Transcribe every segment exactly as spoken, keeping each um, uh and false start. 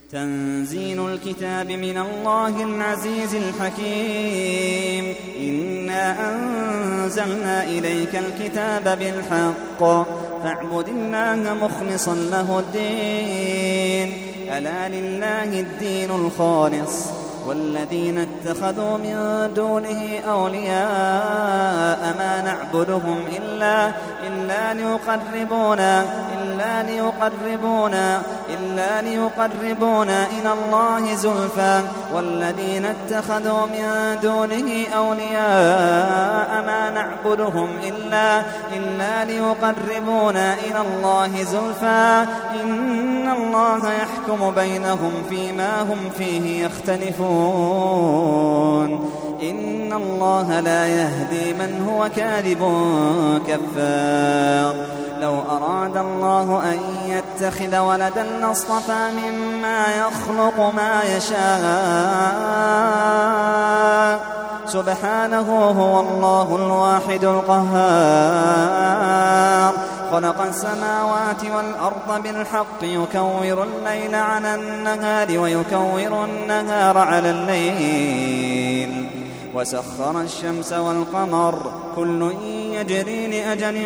تنزيل الكتاب من الله العزيز الحكيم. إنا أنزلنا إليك الكتاب بالحق فاعبد الله مخلصا له الدين. ألا لله الدين الخالص والذين اتخذوا من دونه أولياء ما نعبدهم إلا إلا ليقربونا إلا ليقربونا إلا ليقربونا إلى الله زلفى والذين اتخذوا من دونه أولياء ما نعبدهم إلا إلا ليقربونا إلى الله زلفى إن الله يحكم بينهم فيما هم فيه يختلفون. إن الله لا يهدي من هو كاذب كفار. لو أراد الله أن يتخذ ولدا لاصطفى مما يخلق ما يشاء سبحانه هو الله الواحد القهار. خلق السماوات والأرض بالحق يكور الليل على النهار ويكور النهار على الليل وسخر الشمس والقمر كل يجري لأجل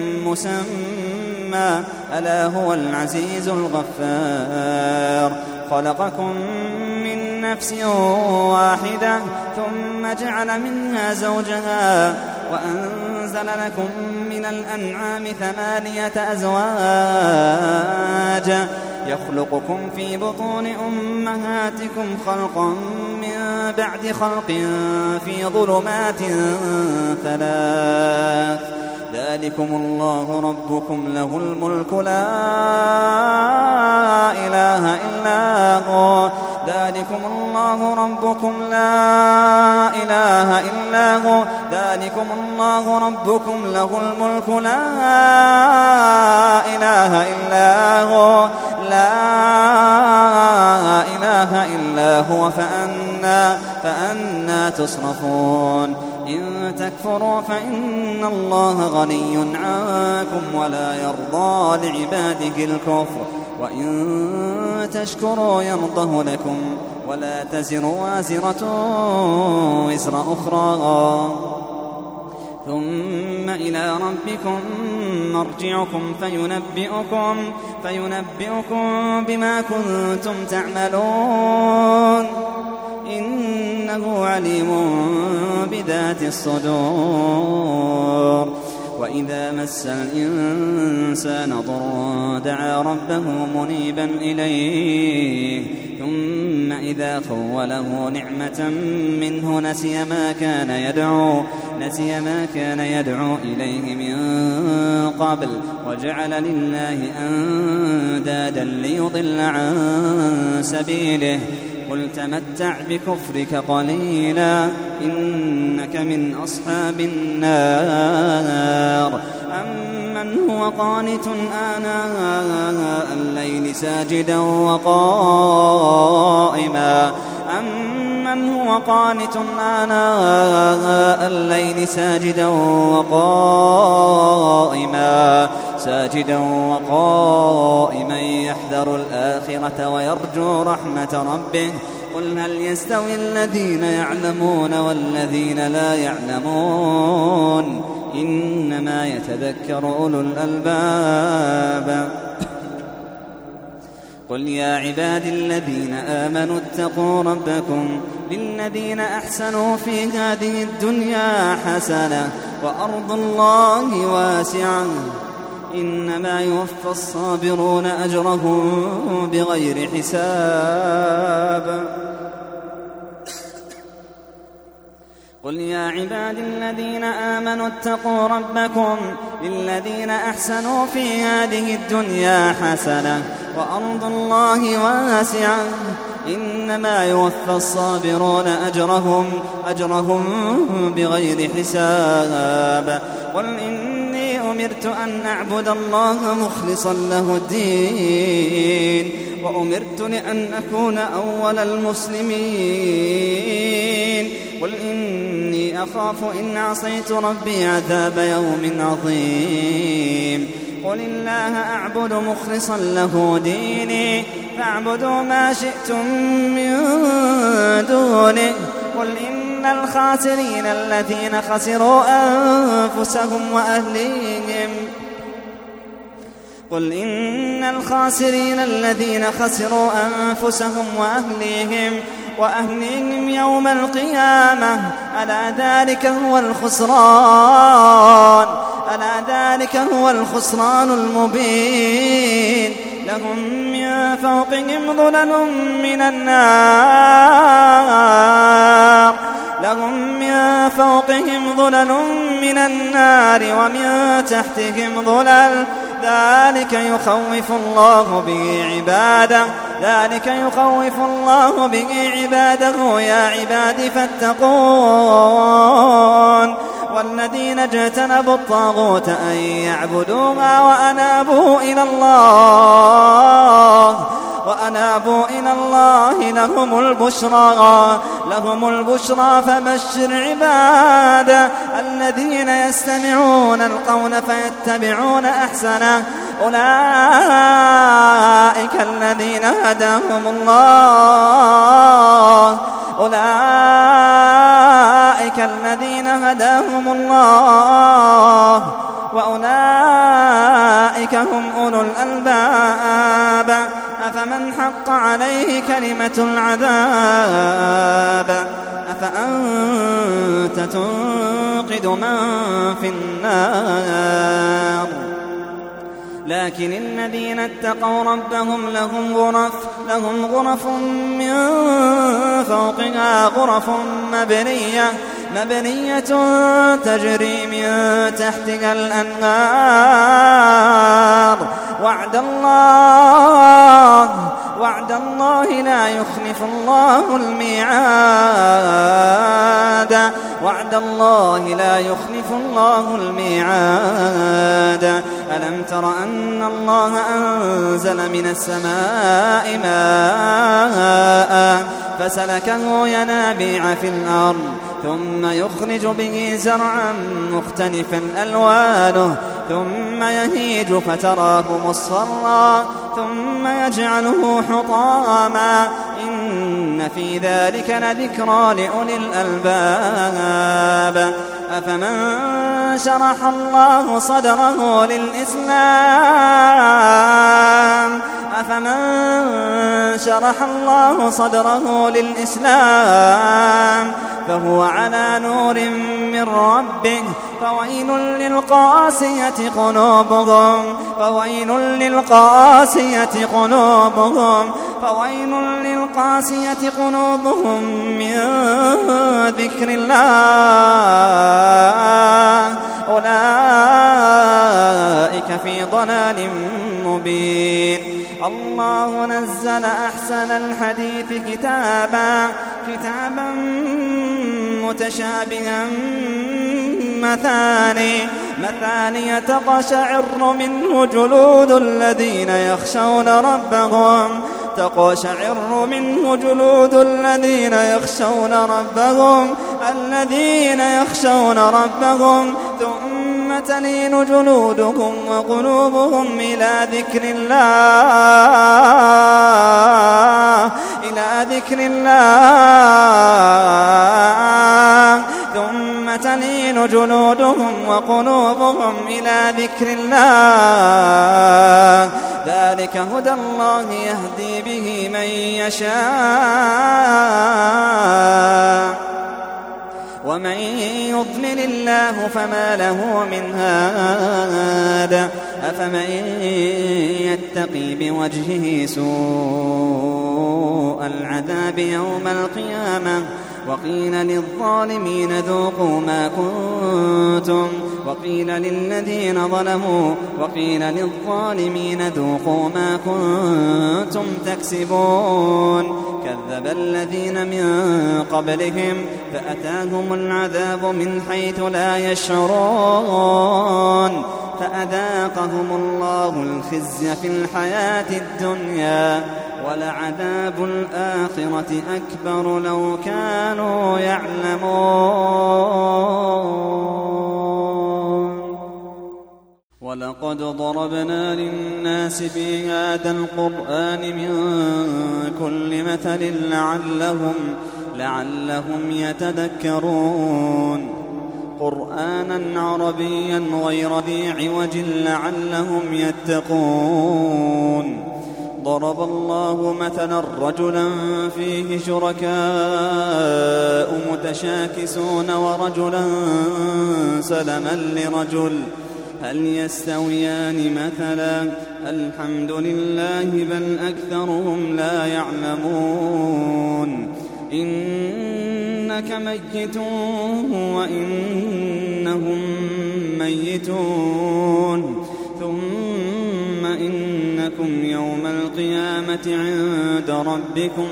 مسمى ألا هو العزيز الغفار. خلقكم من نفس واحدة ثم جعل منها زوجها وأنزل لكم من الأنعام ثمانية أزواج يخلقكم في بطون أمهاتكم خلقا من بعد خلق في ظلمات ثلاث. ذلكم الله ربكم له الملك لا إله إلا هو. ذلكم الله ربكم لا إله إلا هو. ذلكم الله ربكم له الملك لا إله إلا هو. لا إله إلا هو فأنا, فأنا تصرفون. إن تكفروا فإن الله غني عنكم ولا يرضى لعباده الكفر وإن تشكروا يرضه لكم ولا تزر وازرة وزر أخرى ثم إلى ربكم مرجعكم فينبئكم, فينبئكم بما كنتم تعملون إنه عليم بذات الصدور. وإذا مس الإنسان ضر دعا ربه منيبا إليه ثم إذا خوله نعمة منه نسي ما كان يدعو نسي ما كان يدعو إليه من قبل وجعل لله أندادا ليضل عن سبيله. قل تمتع بكفرك قليلا إنك من أصحاب النار. أمن هو قانت آناء الليل ساجدا وقائما أمن هو قانت آناء الليل ساجدا وقائما ساجدا وقائما يحذر الآخرة ويرجو رحمة ربه. قل هل يستوي الذين يعلمون والذين لا يعلمون إنما يتذكر أولو الألباب. قل يا عبادي الذين آمنوا اتقوا ربكم للذين أحسنوا في هذه الدنيا حسنة وأرض الله واسعة إنما يوفى الصابرون أجرهم بغير حساب. قل يا عبادي الذين آمنوا اتقوا ربكم للذين أحسنوا في هذه الدنيا حسنة وأرض الله واسعة إنما يوفى الصابرون أجرهم, أجرهم بغير حساب. قل إني أمرت أن أعبد الله مخلصا له الدين وأمرت لأن أكون أول المسلمين. قل إني أخاف إن عصيت ربي عذاب يوم عظيم. قل الله أعبد مخلصا له ديني فاعبدوا ما شئتم من دونه. قل إن الخاسرين الذين خسروا أنفسهم وأهليهم قل إن الخاسرين الذين خسروا أنفسهم وأهليهم وأهليهم يوم القيامة ألا ذلك هو الخسران ألا ذلك هو الخسران المبين. لهم من فوقهم ظلل من النار لهم من فوقهم ظلل من النار ومن تحتهم ظلل ذلك يخوف الله به عباده ذلك يخوف الله به عباده يا عباد فاتقون. والذين اجتنبوا الطاغوت أن يعبدوها وأنابوا إلى الله وأنابوا إلى الله لهم البشرى لهم البشرى فبشر عباد الذين يستمعون القول فيتبعون أحسنه أولئك الذين هداهم الله أولئك الذين هداهم الله وأولئك هم أولو الألباب. أفمن حق عليه كلمة العذاب أفأنت تنقذ من في النار. لكن الذين اتقوا ربهم لهم غرف لهم غرف من فوقها غرف مبنية مبنية تجري من تحتها الأنهار وعد الله وعد الله لا يخلف الله الميعاد وعد الله لا يخلف الله الميعاد. ألم تر أن الله أنزل من السماء ماء فسلكه ينابيع في الأرض ثم يخرج به زرعا مختلفا ألوانه ثم يهيج فتراه مصفرا ثم يجعله حطاما إن في ذلك لذكرى لأولي الألباب. أفمن شرح الله صدره للإسلام أفمن شرح الله صدره للإسلام فهو على نور من ربه فويل للقاسية قلوبهم فويل للقاسية قلوبهم فويل للقاسية قلوبهم من ذكر الله أولئك في ضلال مبين. الله نزل أحسن الحديث كتابا كتابا متشابها مثاني مثاني تقشعر منه جلود الذين يخشون ربهم تقشعر منه جلود الذين يخشون ربهم الذين يخشون ربهم ثم تلين جلودهم وقلوبهم إلى ذكر الله إلى ذكر الله ثم تلين جلودهم وقلوبهم إلى ذكر الله ذلك هدى الله يهدي به من يشاء ومن يضلل الله فما له من هاد. أفمن يتقي بوجهه سوء العذاب يوم القيامة وقيل للظالمين ذوقوا ما كنتم وقيل للذين ظلموا وقيل للظالمين ذوقوا ما كنتم تكسبون. كذب الذين من قبلهم فأتاهم العذاب من حيث لا يشعرون فأذاقهم الله الخزي في الحياة الدنيا ولعذاب الآخرة أكبر لو كانوا يعلمون. ولقد ضربنا للناس في هذا القرآن من كل مثل لعلهم, لعلهم يتذكرون قرآنا عربيا غير ذي عوج لعلهم يتقون ضرب الله مثلا رجلا فيه شركاء متشاكسون ورجلا سلما لرجل هل يستويان مثلا الحمد لله بل أكثرهم لا يعلمون إنك ميت وإنهم ميتون ثم إنكم يوم القيامة عند ربكم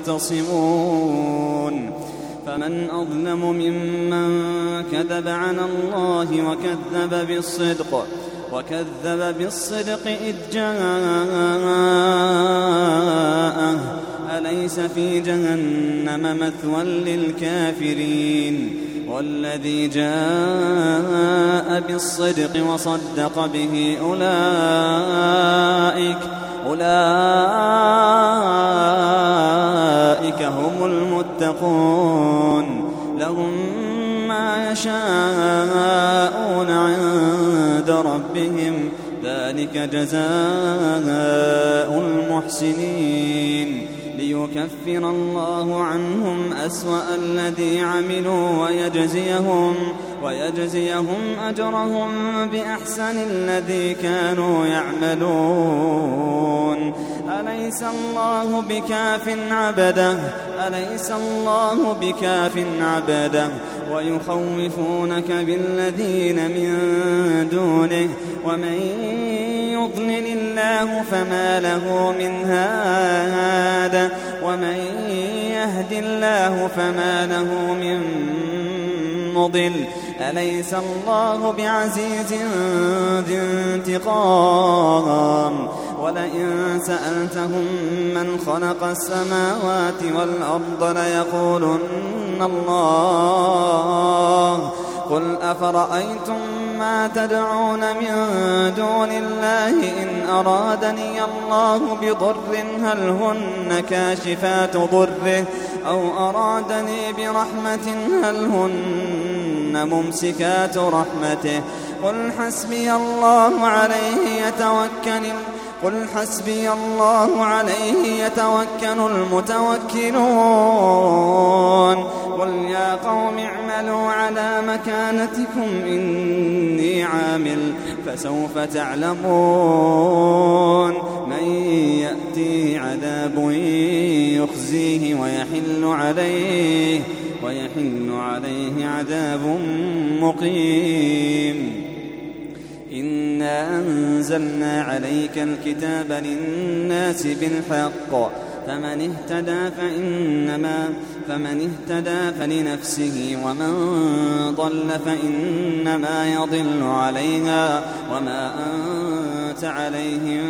تختصمون فمن أظلم ممن كذب على الله وكذب بالصدق وكذب بالصدق إذ جاءه أليس في جهنم مثوى للكافرين والذي جاء بالصدق وصدق به أولئك أولئك هم المتقون لهم ما يشاءون عند ربهم ذلك جزاء المحسنين ليكفر الله عنهم أسوأ الذي عملوا ويجزيهم, ويجزيهم أجرهم بأحسن الذي كانوا يعملون أليس الله بكاف عبده أليس الله بكاف عبده ويخوفونك بالذين من دونه ومن يضلل الله فما له من هاد ومن يهد الله فما له من مضل أليس الله بعزيز ذي انتقام ولئن سألتهم من خلق السماوات والأرض ليقولن الله قل أفرأيتم ما تدعون من دون الله إن أرادني الله بضر هل هن كاشفات ضره أو أرادني برحمة هل هن ممسكات رحمته قل حسبي الله عليه يتوكل قل حسبي الله عليه يتوكل المتوكلون قل يا قوم اعملوا على مكانتكم إني عامل فسوف تعلمون من يأتيه عذاب يخزيه ويحل عليه ويحل عليه عذاب مقيم إنا أنزلنا عليك الكتاب للناس بالحق فمن اهتدى فإنما فمن اهتدى فلنفسه ومن ضل فإنما يضل عليها وما أنت عليهم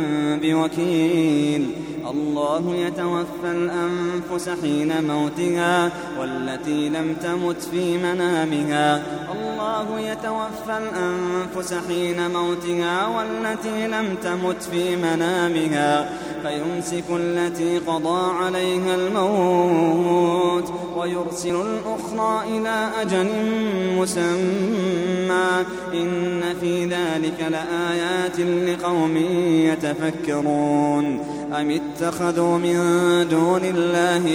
بوكيل الله يتوفى الأنفس حين موتها والتي لم تمت في منامها الله يتوفى الأنفس حين موتها والتي لم تمت في منامها فيمسك التي قضى عليها الموت ويرسل الأخرى إلى أجل مسمى إن في ذلك لآيات لقوم يتفكرون أم اتخذوا من دون الله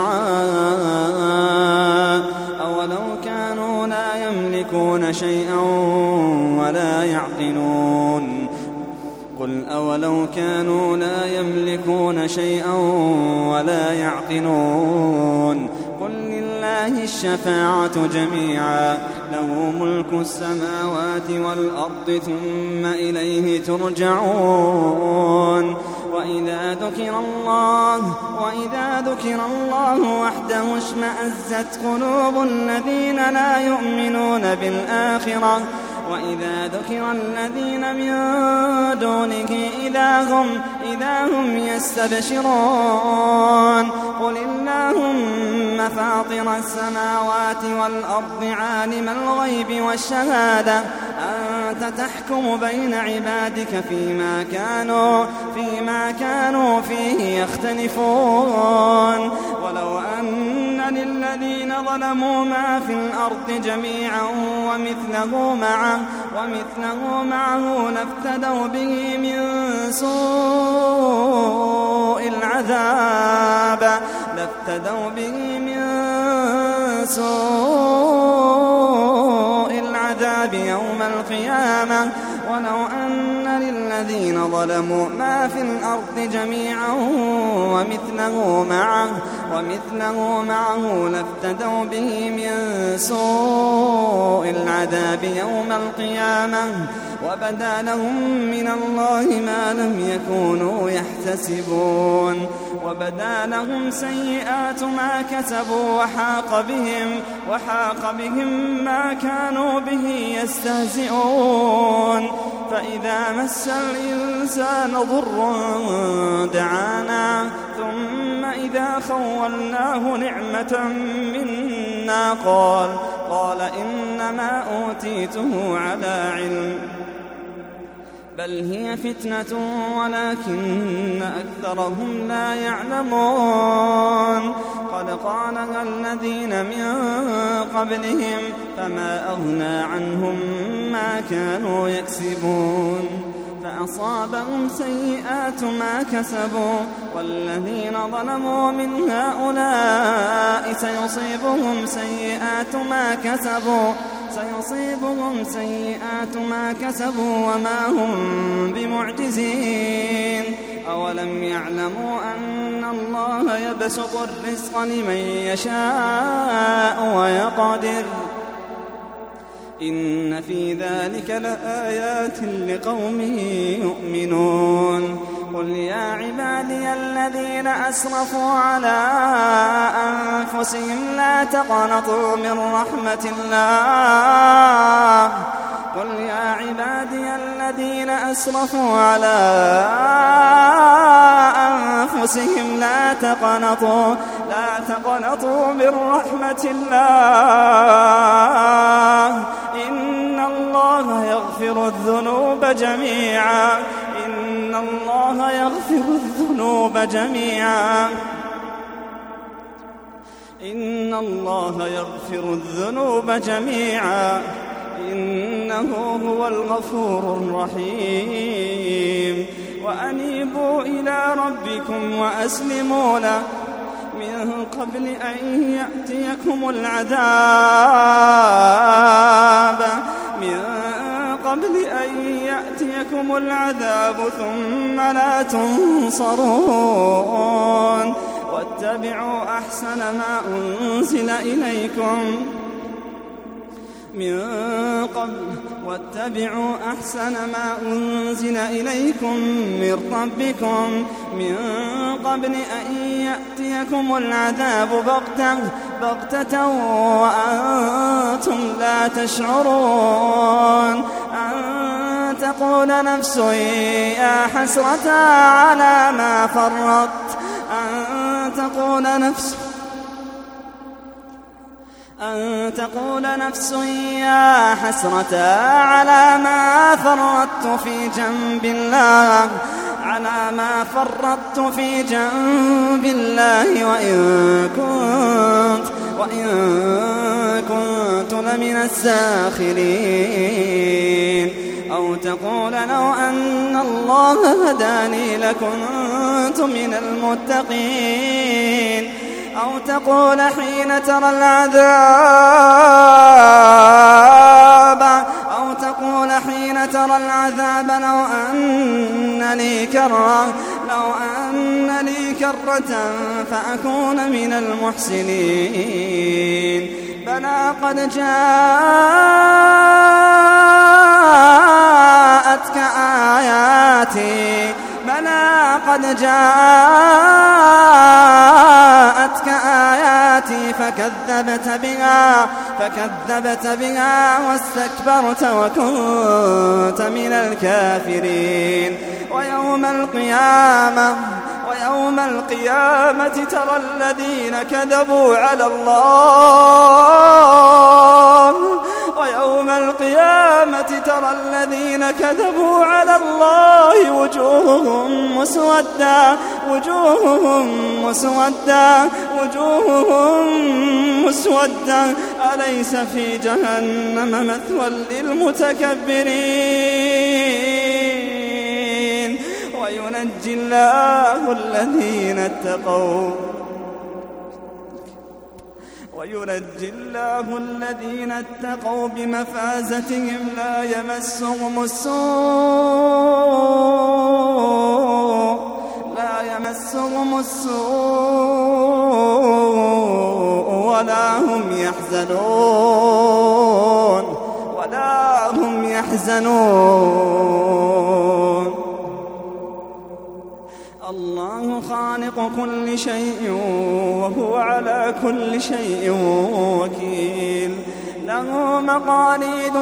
شفعاء أولو كانوا لا يملكون شيئا ولا يعقلون قل أولو كانوا لا يملكون شيئا ولا يعقلون قل لله الشفاعة جميعا له ملك السماوات والأرض ثم إليه ترجعون وإذا ذكر الله وإذا ذكر الله وحده اشمأزت قلوب الذين لا يؤمنون بالآخرة وإذا ذكر الذين من دونه إذا هم, إذا هم يستبشرون قل اللهم فاطر السماوات والأرض عالم الغيب والشهادة أنت أنت تحكم بين عبادك فيما كانوا, فيما كانوا فيه يختلفون ولو أن للذين ظلموا ما في الأرض جميعا ومثله معه, ومثله معه لافتدوا به من سوء العذاب لافتدوا به من سوء العذاب يوم القيامة ولو أن للذين ظلموا ما في الأرض جميعا ومثله معه, ومثله معه لافتدوا به من سوء العذاب يوم القيامة وبدا لهم من الله ما لم يكونوا يحتسبون وبدا لهم سيئات ما كسبوا وحاق بهم, وحاق بهم ما كانوا به يستهزئون فإذا مس الإنسان ضر دعانا ثم إذا خولناه نعمة منا قال, قال إنما أوتيته على علم بل هي فتنة ولكن أكثرهم لا يعلمون قد قالها الذين من قبلهم فما أغنى عنهم ما كانوا يكسبون فأصابهم سيئات ما كسبوا والذين ظلموا من هؤلاء سيصيبهم سيئات ما كسبوا سيصيبهم سيئات ما كسبوا وما هم بمعجزين أولم يعلموا أن الله يبسط الرزق لمن يشاء ويقدر إن في ذلك لآيات لقوم يؤمنون قل يا عبادي الذين أسرفوا على أنفسهم لا تقنطوا من رحمة الله قل يا عبادي الذين أسرفوا على أنفسهم لا تقنطوا لا تقنطوا من رحمة الله إن الله يغفر الذنوب جميعا إن الله يغفر الذنوب جميعا إن الله يغفر الذنوب جميعا إنه هو الغفور الرحيم وأنيبوا إلى ربكم وأسلموا له من قبل أن يأتيكم العذاب من قبل أن يأتيكم العذاب ثم لا تنصرون واتبعوا أحسن ما أنزل إليكم من قبل واتبعوا أحسن ما أنزل إليكم من ربكم من قبل أن يأتيكم العذاب بغتة بغتة وأنتم لا تشعرون أن تقول نفس يا حسرة على ما فرطت أن تقول نفس أن تقول نفس يا حسرة على ما فرطت في جنب الله على ما فرطت في جنب الله وإن كنت وإن كنت لمن الساخرين أو تقول لو أن الله هداني لكنت من المتقين أو تقول حين ترى العذاب أو تقول حين ترى العذاب لو أن لي كرة لو أن لي كرة فأكون من المحسنين بلى قد جاءتك آياتي بلى قد جاءتك آياتي فكذبت بها فكذبت بها واستكبرت وكنت من الكافرين ويوم القيامة ويوم القيامة ترى الذين كذبوا على الله ويوم القيامة ترى الذين كذبوا على الله وجوههم مسودة وجوههم مسودة وجوههم مسودة أليس في جهنم مثوى للمتكبرين وينجي الله الذين اتقوا وينجي الله الذين اتقوا بمفازتهم لا يمسهم السوء لا يمسهم السوء ولا هم يحزنون ولا هم يحزنون. الله خالق كل شيء وهو على كل شيء وكيل له مقاليد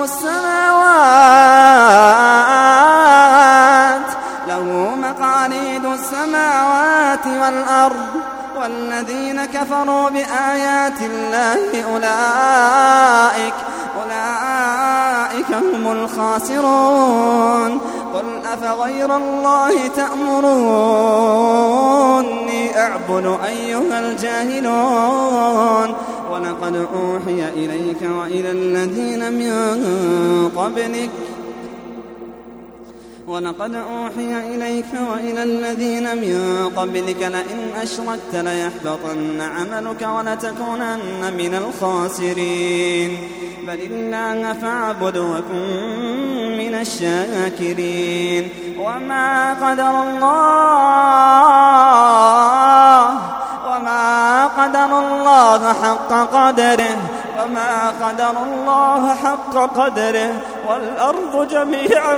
السماوات له مقاليد السماوات والأرض والذين كفروا بآيات الله أولئك أولئك هم الخاسرون. قل أفغير الله تأمروني أعبد أيها الجاهلون ولقد أوحي إليك وإلى الذين من قبلك ولقد أوحي إليك وإلى الذين من قبلك لئن أشركت ليحبطن عملك ولتكونن من الخاسرين. بل الله فاعبد وكن من الشاكرين. وما قدر الله وما قدر الله حق قدره وما قدر الله حق قدره والأرض جميعا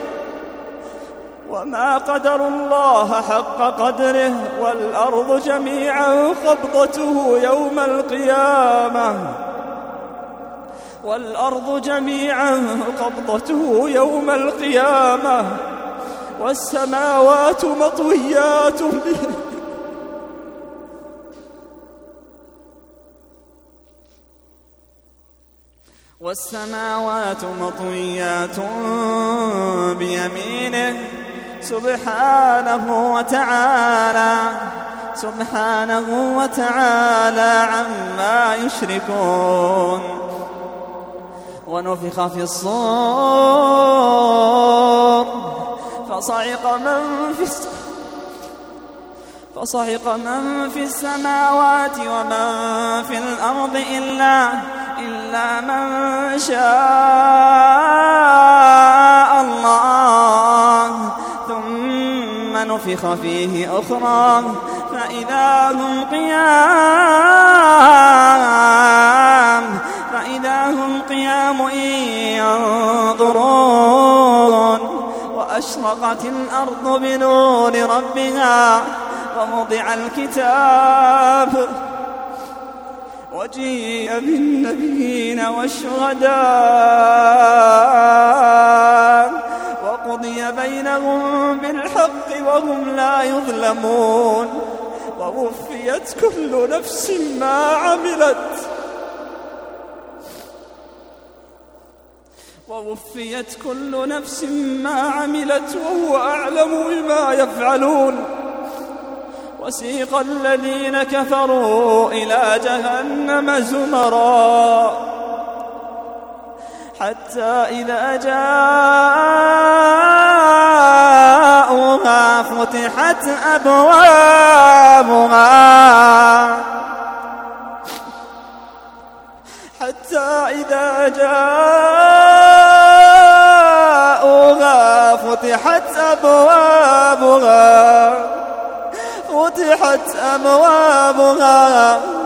وما قدر الله حق قدره والأرض جميعا قبضته يوم القيامة والأرض جميعا قبضته يوم القيامة والسماوات مطويات به والسماوات مطويات بيمينه سبحانه وتعالى سبحانه وتعالى عما يشركون. ونفخ في الصور فصعق من في فصعق من في السماوات ومن في الأرض إلا إلا من شاء الله ثم نفخ فيه أخرى فإذا هم قيام فإذا هم قيام ينظرون. وأشرقت الأرض بنور ربها ووضع الكتاب وجيء بالنبيين والشهداء وقضي بينهم بالحق وهم لا يظلمون. ووفيت كل نفس ما عملت ووفيت كل نفس ما عملت وهو أعلم بما يفعلون. وسيق الذين كفروا إلى جهنم زمرا حتى إذا جاءوها فتحت أبوابها حتى إذا جاءوها فتحت أبوابها فتحت أبوابها